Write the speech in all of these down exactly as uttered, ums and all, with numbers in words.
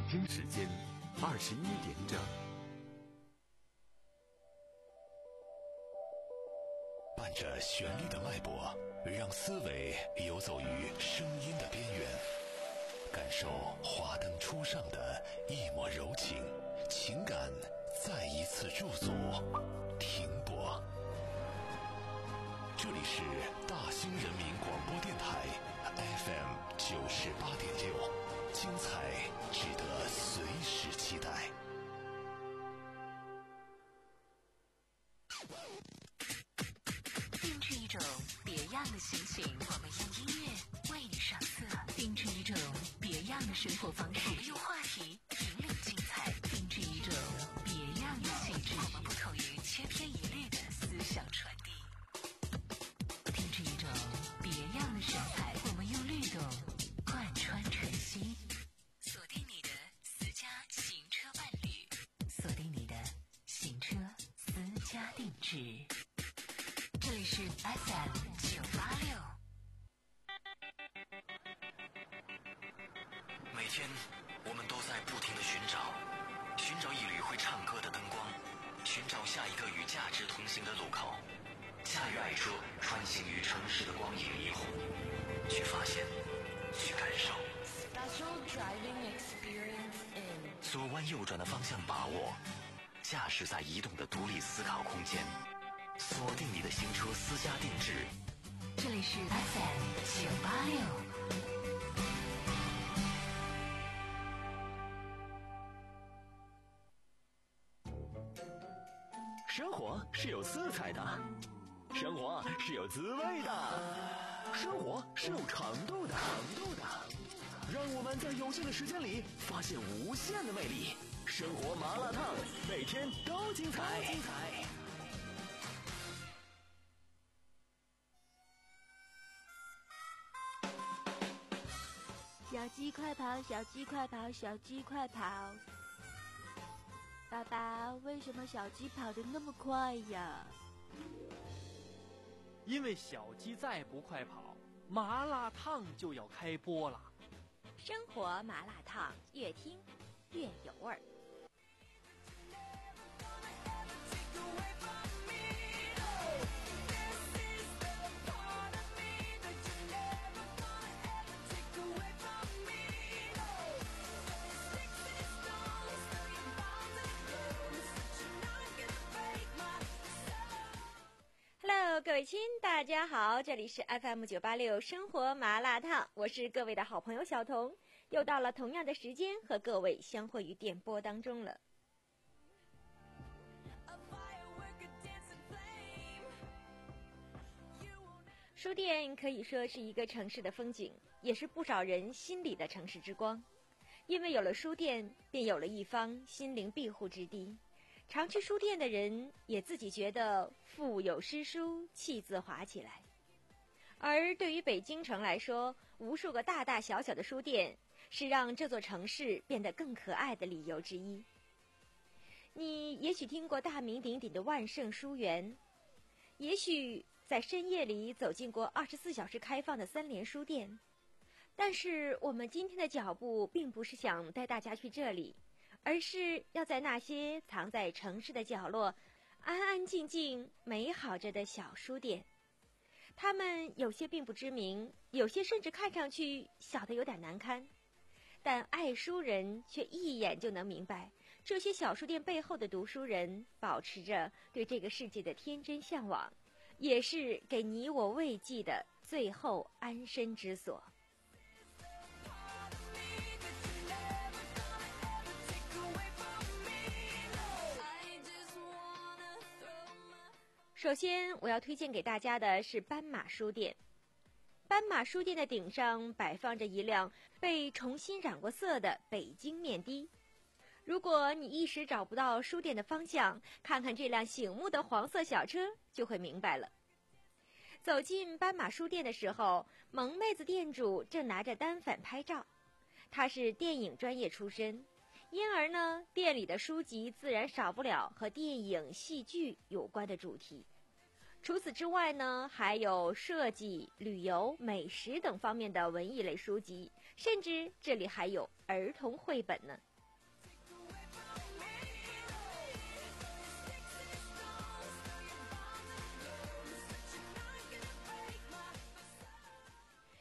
京时间二十一点整。 伴着旋律的脉搏，让思维游走于声音的边缘，感受华灯初上的一抹柔情，情感再一次驻足停泊。这里是大兴人民广播电台 F M 九十八点六，精彩值得随时期待。 定制一种别样的心情，我们用音乐为你上色；定制一种别样的生活方式，我们用话题引领精彩；定制一种别样的气质，我们不同于千篇一律的思想传递；定制一种别样的神采，我们用律动贯穿晨曦。锁定你的私家行车伴侣，锁定你的行车私家定制。这里是 F M 九八六。 每天我们都在不停地寻找，寻找一缕会唱歌的灯光，寻找下一个与价值同行的路口，驾驭爱车穿行于城市的光影霓虹，去发现，去感受。 Special driving experience in 左弯右转的方向把握，驾驶在移动的独立思考空间，锁定你的行车私家定制。 这里是 F M 九八六。 生活是有色彩的，生活是有滋味的，生活是有长度的，长度的。让我们在有限的时间里发现无限的魅力。生活麻辣烫，每天都精彩。精彩。 小鸡快跑，小鸡快跑，小鸡快跑！爸爸，为什么小鸡跑得那么快呀？ 因为小鸡再不快跑，麻辣烫就要开播了。 生活麻辣烫，越听越有味儿。Hello， 各位亲，大家好，这里是 F M 九八六生活麻辣烫，我是各位的好朋友小彤，又到了同样的时间和各位相会于电波当中了。书店可以说是一个城市的风景，也是不少人心里的城市之光，因为有了书店，便有了一方心灵庇护之地。常去书店的人也自己觉得腹有诗书气自华起来。而对于北京城来说，无数个大大小小的书店是让这座城市变得更可爱的理由之一。你也许听过大名鼎鼎的万盛书园，也许在深夜里走进过二十四小时开放的三联书店，但是我们今天的脚步并不是想带大家去这里，而是要在那些藏在城市的角落安安静静美好着的小书店。它们有些并不知名，有些甚至看上去小得有点难堪，但爱书人却一眼就能明白，这些小书店背后的读书人保持着对这个世界的天真向往，也是给你我慰藉的最后安身之所。首先我要推荐给大家的是斑马书店。斑马书店的顶上摆放着一辆被重新染过色的北京面的。如果你一时找不到书店的方向，看看这辆醒目的黄色小车就会明白了。走进斑马书店的时候，萌妹子店主正拿着单反拍照，她是电影专业出身，因而呢，店里的书籍自然少不了和电影、戏剧有关的主题。除此之外呢，还有设计、旅游、美食等方面的文艺类书籍，甚至这里还有儿童绘本呢。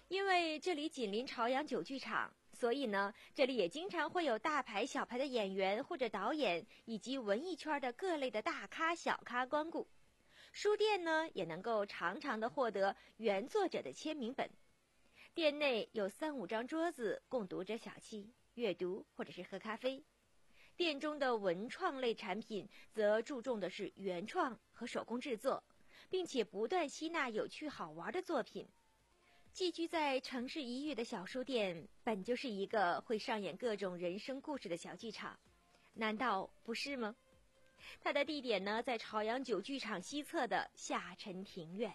因为这里紧邻朝阳酒剧场，所以呢，这里也经常会有大牌小牌的演员或者导演，以及文艺圈的各类的大咖小咖光顾。书店呢，也能够常常的获得原作者的签名本。店内有三五张桌子供读者小憩、阅读或者是喝咖啡。店中的文创类产品则注重的是原创和手工制作，并且不断吸纳有趣好玩的作品。寄居在城市一隅的小书店，本就是一个会上演各种人生故事的小剧场，难道不是吗？它的地点呢，在朝阳酒剧场西侧的下沉庭院。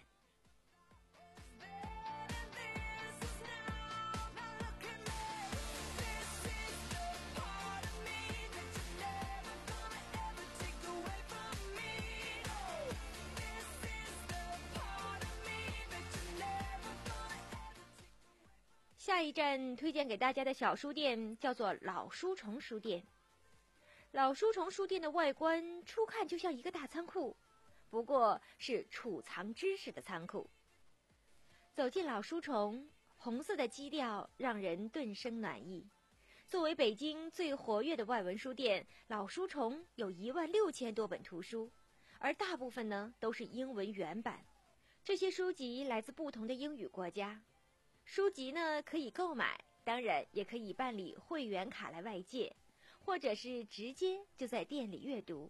下一站推荐给大家的小书店叫做老书虫书店。老书虫书店的外观初看就像一个大仓库，不过是储藏知识的仓库。走进老书虫，红色的基调让人顿生暖意。作为北京最活跃的外文书店，老书虫有一万六千多本图书，而大部分呢都是英文原版。这些书籍来自不同的英语国家。书籍呢可以购买，当然也可以办理会员卡来外借，或者是直接就在店里阅读。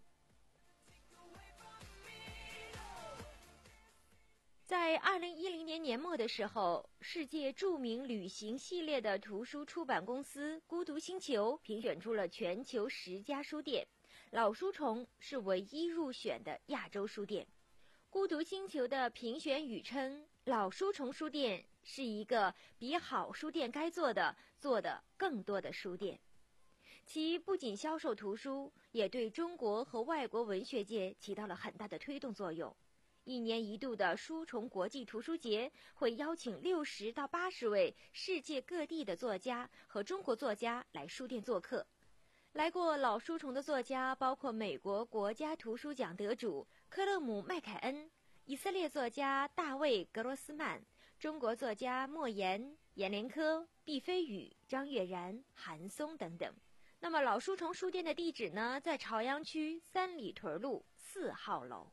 在二零一零年年末的时候，世界著名旅行系列的图书出版公司孤独星球评选出了全球十家书店，老书虫是唯一入选的亚洲书店。孤独星球的评选语称，老书虫书店是一个比好书店该做的做的更多的书店。其不仅销售图书，也对中国和外国文学界起到了很大的推动作用。一年一度的书虫国际图书节会邀请六十到八十位世界各地的作家和中国作家来书店做客。来过老书虫的作家包括美国国家图书奖得主科勒姆·麦凯恩、以色列作家大卫·格罗斯曼、中国作家莫言、阎连科、毕飞宇、张悦然、韩松等等。那么老书虫书店的地址呢，在朝阳区三里屯路四号楼。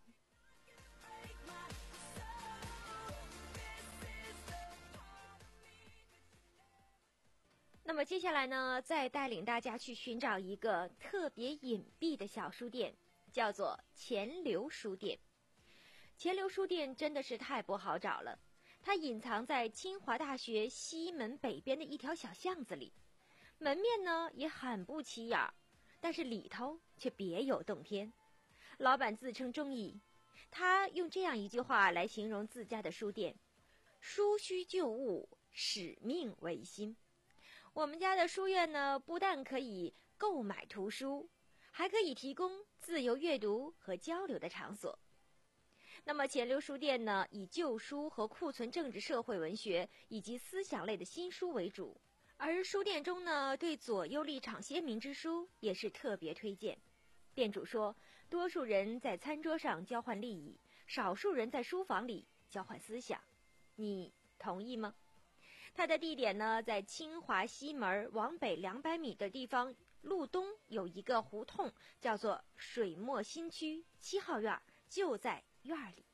那么接下来呢，再带领大家去寻找一个特别隐蔽的小书店，叫做钱流书店。钱流书店真的是太不好找了，它隐藏在清华大学西门北边的一条小巷子里，门面呢也很不起眼，但是里头却别有洞天。老板自称中医，他用这样一句话来形容自家的书店：书需旧物，使命为心。我们家的书院呢，不但可以购买图书，还可以提供自由阅读和交流的场所。那么钱流书店呢，以旧书和库存政治社会文学以及思想类的新书为主，而书店中呢，对左右立场鲜明之书也是特别推荐。店主说，多数人在餐桌上交换利益，少数人在书房里交换思想。你同意吗？它的地点呢，在清华西门往北两百米的地方，路东有一个胡同，叫做水墨新区七号院，就在院里。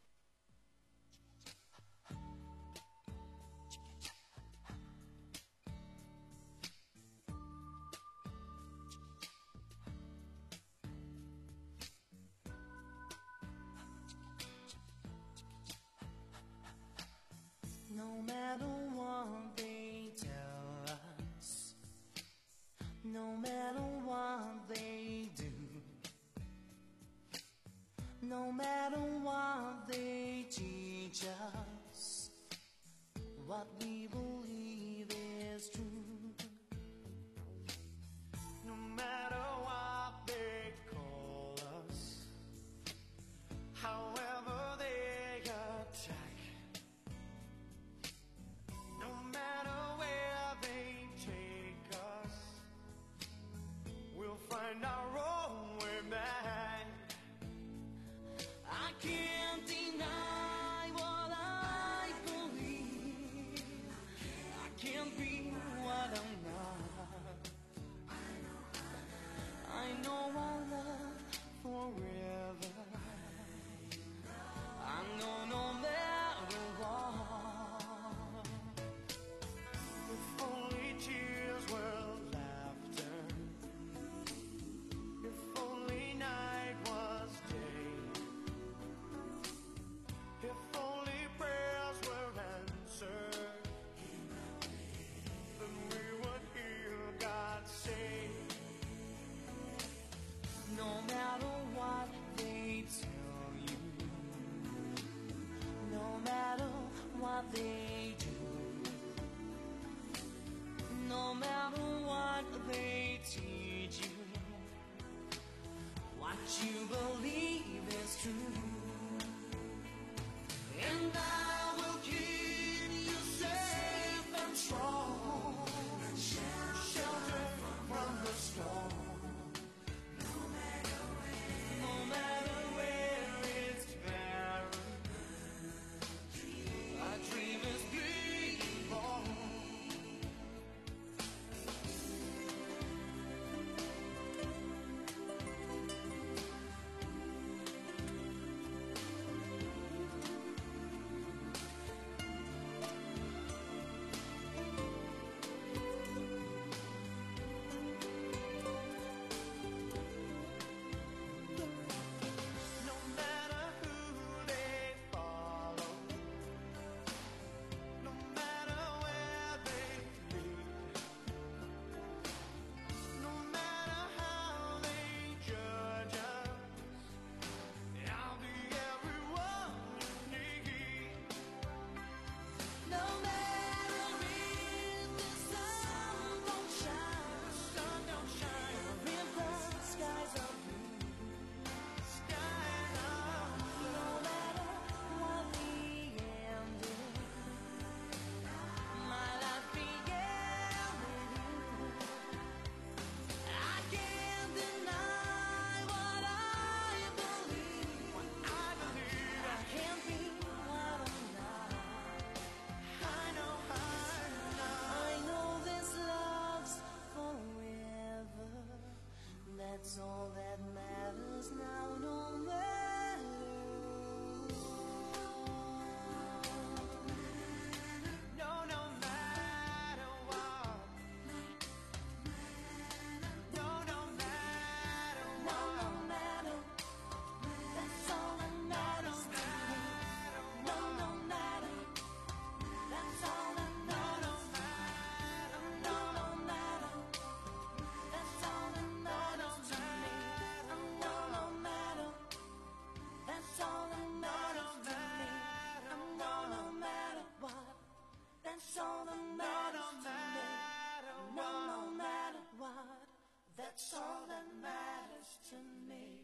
No matter what they tell us, no matter what they do, no matter what they teach us, what we believe is true. No matter what they call us, however they attack, no matter where they take us, we'll find our own way back. I can't deny what I believe. forever. I know no matter what, if only tears were laughter, if only night was day, if only prayers were answered, then we would hear God say, no matter what they tell you, no matter what they do, no matter what they teach you, what you believe is true, and I will keep you safe and strong, shelter from the storm. That's all that matters now, no matter no, no matter what. No, no matter what. No, no matter. That's all that matters to me. No, no matter. That's all that matters. No, no matter. That's all that matters to me. No, no matter. That's all that matters to me. No, no matter what. That's all that matters to me. No, no matter what. That's all that matters to me.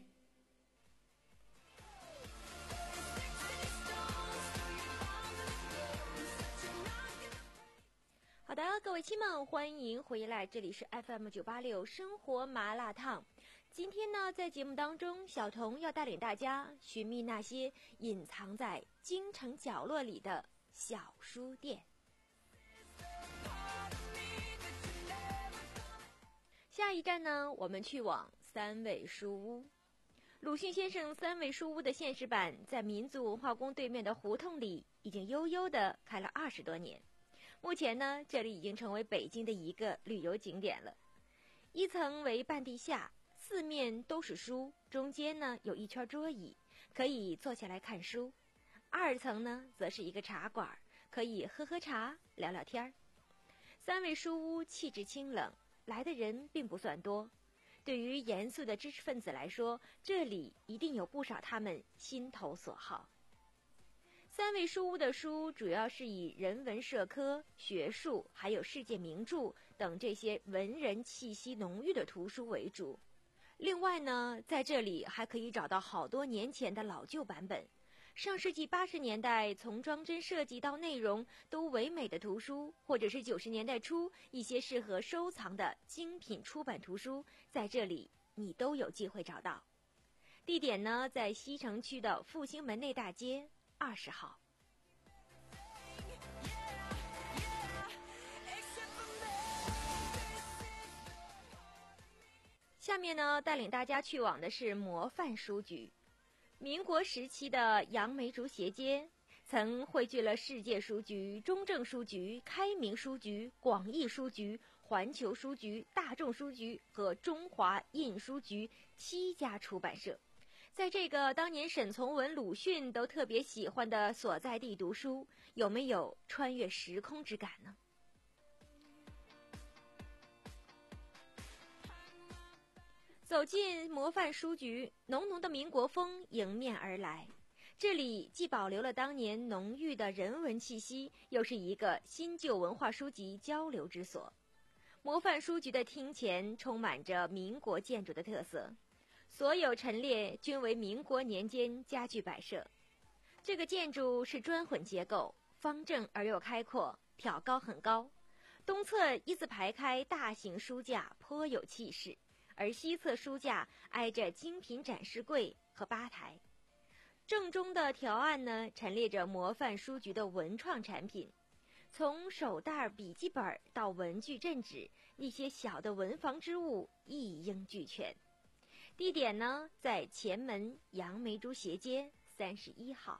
好的，各位亲们，欢迎回来，这里是 F M 九八六生活麻辣烫。今天呢，在节目当中，小童要带领大家寻觅那些隐藏在京城角落里的小书店。下一站呢，我们去往三味书屋。鲁迅先生三味书屋的现实版在民族文化宫对面的胡同里，已经悠悠地开了二十多年。目前呢，这里已经成为北京的一个旅游景点了。一层为半地下，四面都是书，中间呢有一圈桌椅，可以坐下来看书。二层呢，则是一个茶馆，可以喝喝茶，聊聊天儿。三味书屋气质清冷，来的人并不算多。对于严肃的知识分子来说，这里一定有不少他们心头所好。三味书屋的书主要是以人文社科、学术还有世界名著等这些文人气息浓郁的图书为主。另外呢，在这里还可以找到好多年前的老旧版本，上世纪八十年代从装帧设计到内容都唯美的图书，或者是九十年代初一些适合收藏的精品出版图书，在这里你都有机会找到。地点呢，在西城区的复兴门内大街二十号。 下面呢，带领大家去往的是模范书局。民国时期的杨梅竹斜街曾汇聚了世界书局、中正书局、开明书局、广义书局、环球书局、大众书局和中华印书局七家出版社。在这个当年沈从文、鲁迅都特别喜欢的所在地读书，有没有穿越时空之感呢？走进模范书局，浓浓的民国风迎面而来。这里既保留了当年浓郁的人文气息，又是一个新旧文化书籍交流之所。模范书局的厅前充满着民国建筑的特色，所有陈列均为民国年间家具摆设。这个建筑是砖混结构，方正而又开阔，挑高很高。东侧一字排开大型书架，颇有气势。而西侧书架挨着精品展示柜和吧台，正中的条案呢陈列着模范书局的文创产品，从手袋、笔记本到文具、镇纸，一些小的文房之物一应俱全。地点呢在前门杨梅竹斜街三十一号。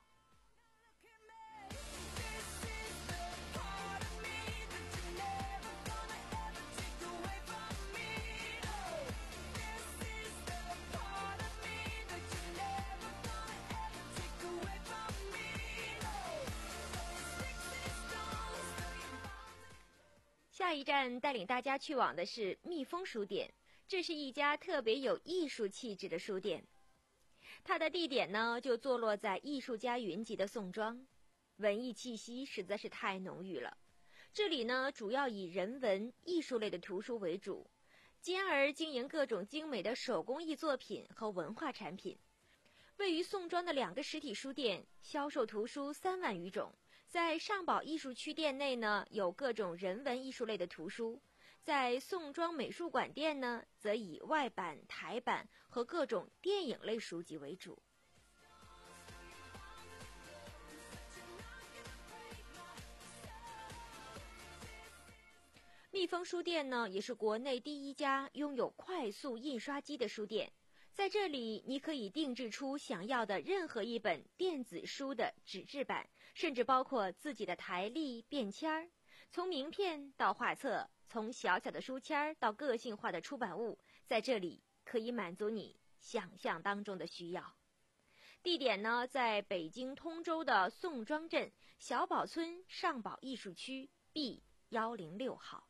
下一站带领大家去往的是蜜蜂书店，这是一家特别有艺术气质的书店。它的地点呢就坐落在艺术家云集的宋庄，文艺气息实在是太浓郁了。这里呢主要以人文艺术类的图书为主，兼而经营各种精美的手工艺作品和文化产品。位于宋庄的两个实体书店销售图书三万余种。在上宝艺术区店内呢，有各种人文艺术类的图书；在宋庄美术馆店呢，则以外版、台版和各种电影类书籍为主。蜜蜂书店呢，也是国内第一家拥有快速印刷机的书店。在这里，你可以定制出想要的任何一本电子书的纸质版，甚至包括自己的台历、便签儿。从名片到画册，从小小的书签儿到个性化的出版物，在这里可以满足你想象当中的需要。地点呢，在北京通州的宋庄镇小宝村上宝艺术区 B 一零六号。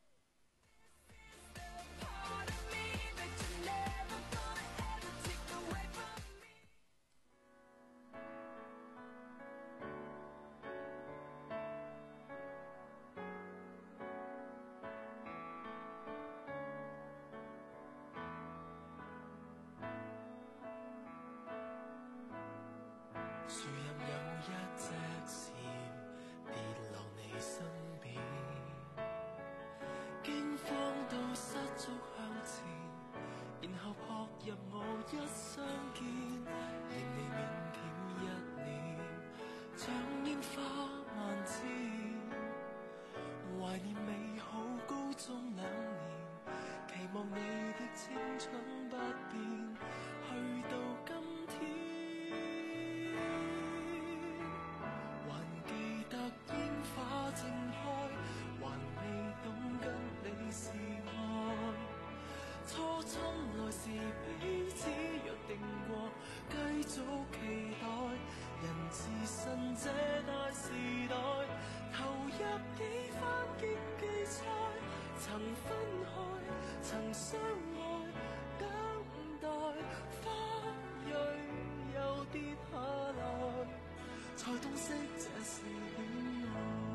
樹蔭有一隻蟬跌落你身邊，驚慌到失足向前，然後撲入我一相見，令你腼腆一臉，像煙花萬箭，懷念美好高中兩年，期望你的青春不變，去到今天。正開，還未懂跟你是愛。初春來時彼此約定過，繼續期待。人自信這大時代，投入幾番競技賽，曾分開，曾相愛，等待花蕊又跌下來，才洞悉這是戀愛。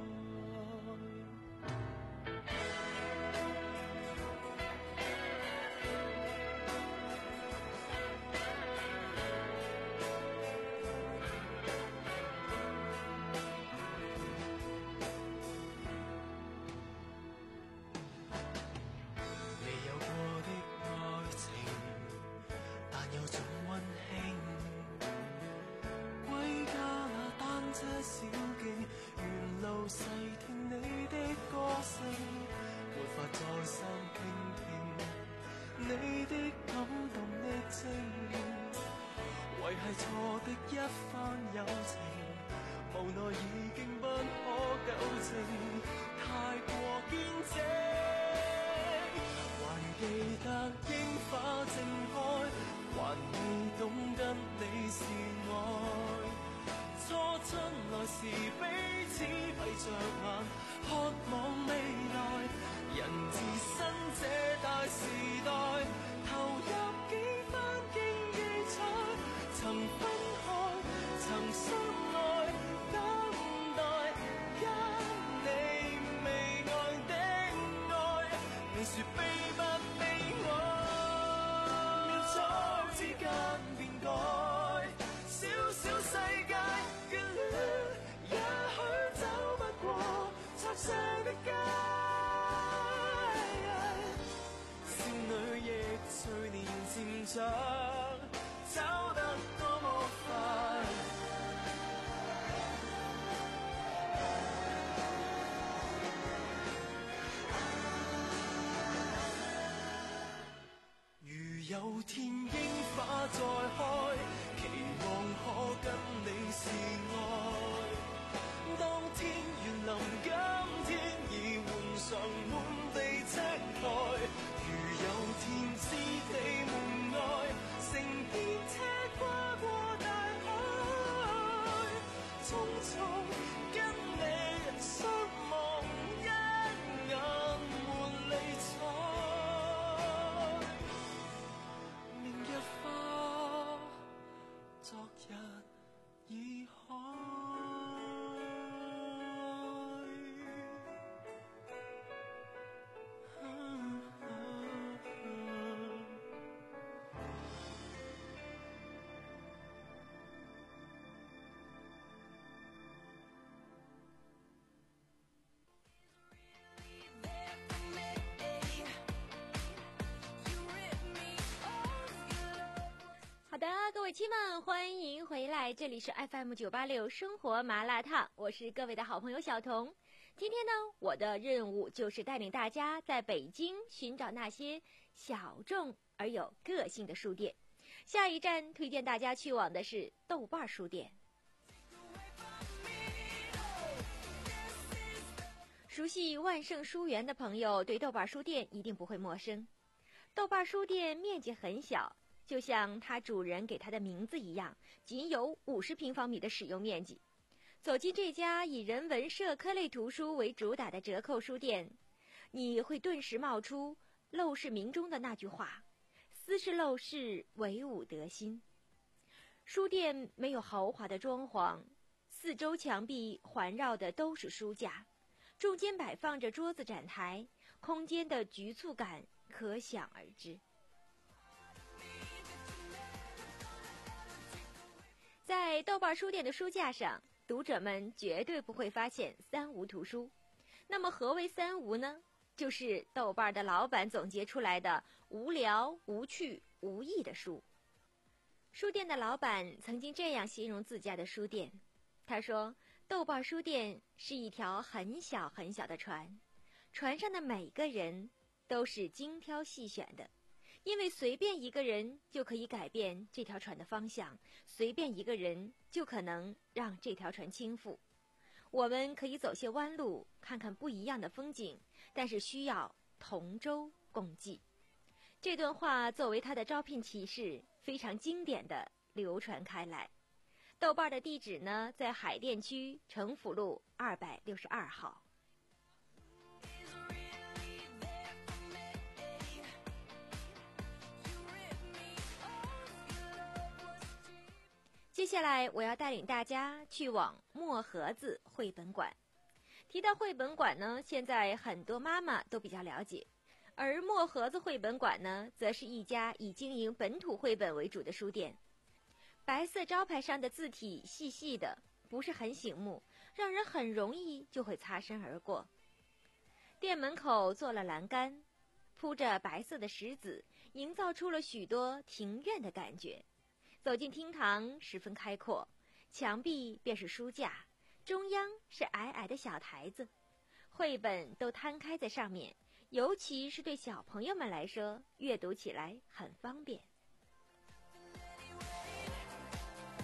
小徑，沿路細聽你的歌聲，沒法再三傾聽你的錯的一番友情，無奈已經不可糾正，太過堅貞。還記得櫻花正開，還未懂得你是愛。初春來時彼此閉着眼，渴望未來。人自身這大時代，投入幾番經已彩，曾分開，曾相愛，等待因你未愛的愛，你說悲不悲哀？潦草之間變改，小小世界眷戀，也許走不過拆卸的街。隨年漸長，走得多麼快。如有天櫻花再開，期望可跟你示愛。當天緣臨，今天已換上滿地青苔。如有天知地門外，成片車跨過大海，匆匆跟你相望，一眼換理睬。明日花，昨日已開。 好的，各位亲们，欢迎回来，这里是 F M 九八六生活麻辣烫，我是各位的好朋友小彤。今天呢，我的任务就是带领大家在北京寻找那些小众而有个性的书店。下一站推荐大家去往的是豆瓣书店。熟悉万盛书园的朋友对豆瓣书店一定不会陌生。豆瓣书店面积很小，就像它主人给它的名字一样，仅有五十平方米的使用面积。走进这家以人文社科类图书为主打的折扣书店，你会顿时冒出陋室铭中的那句话：斯是陋室，惟吾德馨。书店没有豪华的装潢，四周墙壁环绕的都是书架，中间摆放着桌子展台，空间的局促感可想而知。在豆瓣书店的书架上，读者们绝对不会发现三无图书。那么何为三无呢？就是豆瓣的老板总结出来的无聊、无趣、无益的书。书店的老板曾经这样形容自家的书店，他说，豆瓣书店是一条很小很小的船，船上的每个人都是精挑细选的，因为随便一个人就可以改变这条船的方向，随便一个人就可能让这条船倾覆。我们可以走些弯路，看看不一样的风景，但是需要同舟共济。这段话作为他的招聘启事，非常经典的流传开来。豆瓣的地址呢，在海淀区城府路二百六十二号。接下来我要带领大家去往墨盒子绘本馆。提到绘本馆呢，现在很多妈妈都比较了解，而墨盒子绘本馆呢，则是一家以经营本土绘本为主的书店。白色招牌上的字体细细的，不是很醒目，让人很容易就会擦身而过。店门口做了栏杆，铺着白色的石子，营造出了许多庭院的感觉。走进厅堂十分开阔，墙壁便是书架，中央是矮矮的小台子，绘本都摊开在上面，尤其是对小朋友们来说，阅读起来很方便。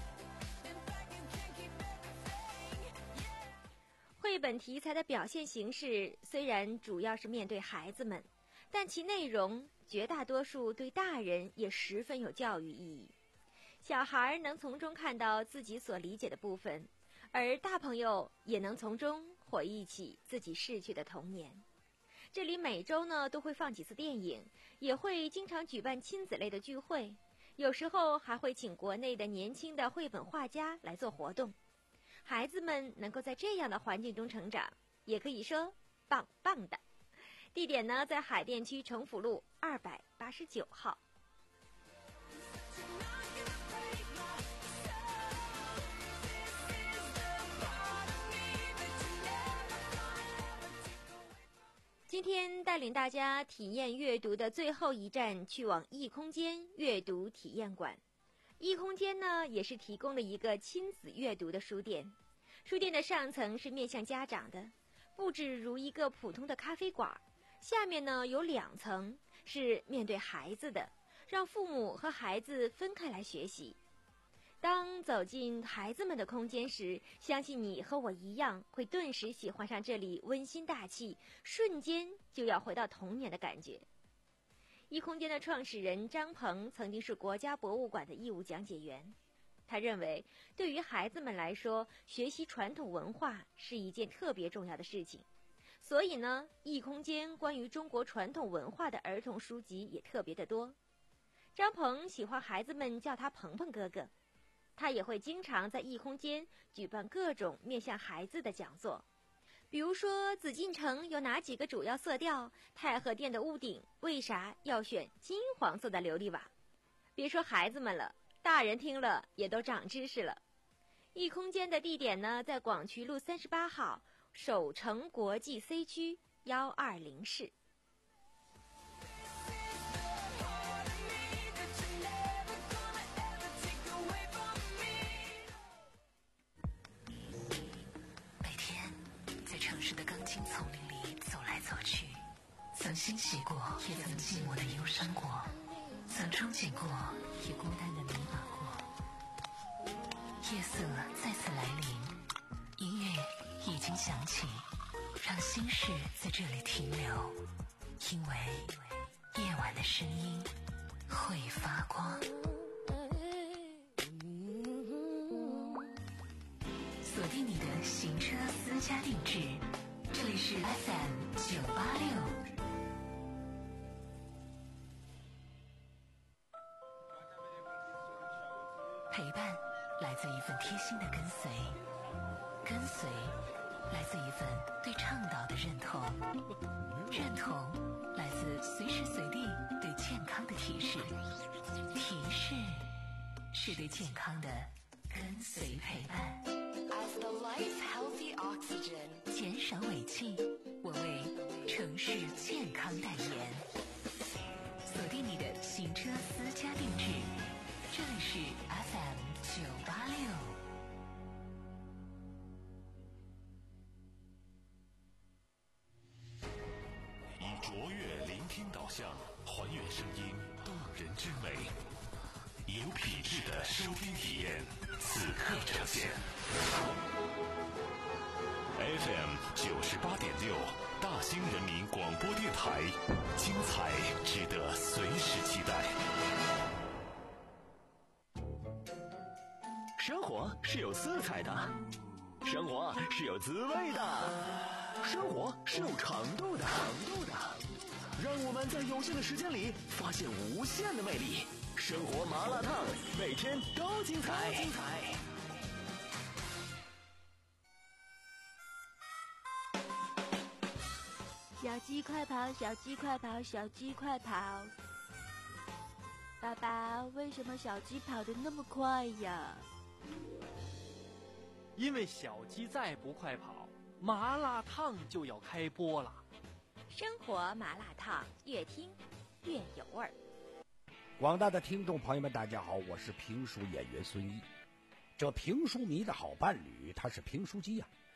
绘本题材的表现形式虽然主要是面对孩子们，但其内容绝大多数对大人也十分有教育意义。小孩能从中看到自己所理解的部分，而大朋友也能从中回忆起自己逝去的童年。这里每周呢都会放几次电影，也会经常举办亲子类的聚会，有时候还会请国内的年轻的绘本画家来做活动。孩子们能够在这样的环境中成长，也可以说棒棒的。地点呢在海淀区城府路二百八十九号。今天带领大家体验阅读的最后一站，去往异空间阅读体验馆。异空间呢，也是提供了一个亲子阅读的书店。书店的上层是面向家长的，布置如一个普通的咖啡馆，下面呢有两层是面对孩子的，让父母和孩子分开来学习。当走进孩子们的空间时，相信你和我一样会顿时喜欢上这里温馨大气，瞬间就要回到童年的感觉。异空间的创始人张鹏曾经是国家博物馆的义务讲解员，他认为对于孩子们来说，学习传统文化是一件特别重要的事情，所以呢，异空间关于中国传统文化的儿童书籍也特别的多。张鹏喜欢孩子们叫他鹏鹏哥哥，他也会经常在异空间举办各种面向孩子的讲座，比如说紫禁城有哪几个主要色调，太和殿的屋顶为啥要选金黄色的琉璃瓦。别说孩子们了，大人听了也都长知识了。异空间的地点呢，在广渠路三十八号首城国际 C 区一二零室。 青丛林里走来走去，曾欣喜过，也曾寂寞的忧伤过，曾憧憬过，也孤单的迷茫过。夜色再次来临，音乐已经响起，让心事在这里停留，因为夜晚的声音会发光。锁定你的行车私家定制，这里是 F M 九八六。陪伴来自一份贴心的跟随，跟随来自一份对倡导的认同，认同来自随时随地对健康的提示，提示是对健康的跟随陪伴。As the life healthy oxygen， 减少尾气，我为城市健康代言。锁定你的行车私家定制，这里是 F M 九八六。 以卓越聆听导向，还原声音动人之美，有品质的收听体验，此刻呈现。F M 九十八点六，大兴人民广播电台，精彩值得随时期待。 生活是有色彩的，生活是有滋味的，生活是有长度的，长度的。让我们在有限的时间里发现无限的魅力。生活麻辣烫，每天都精彩。精彩。 小鸡快跑，小鸡快跑，小鸡快跑！爸爸，为什么小鸡跑得那么快呀？ 因为小鸡再不快跑，麻辣烫就要开播了。 生活麻辣烫，越听越有味儿。 广大的听众朋友们，大家好，我是评书演员孙一。这评书迷的好伴侣，他是评书机呀、啊。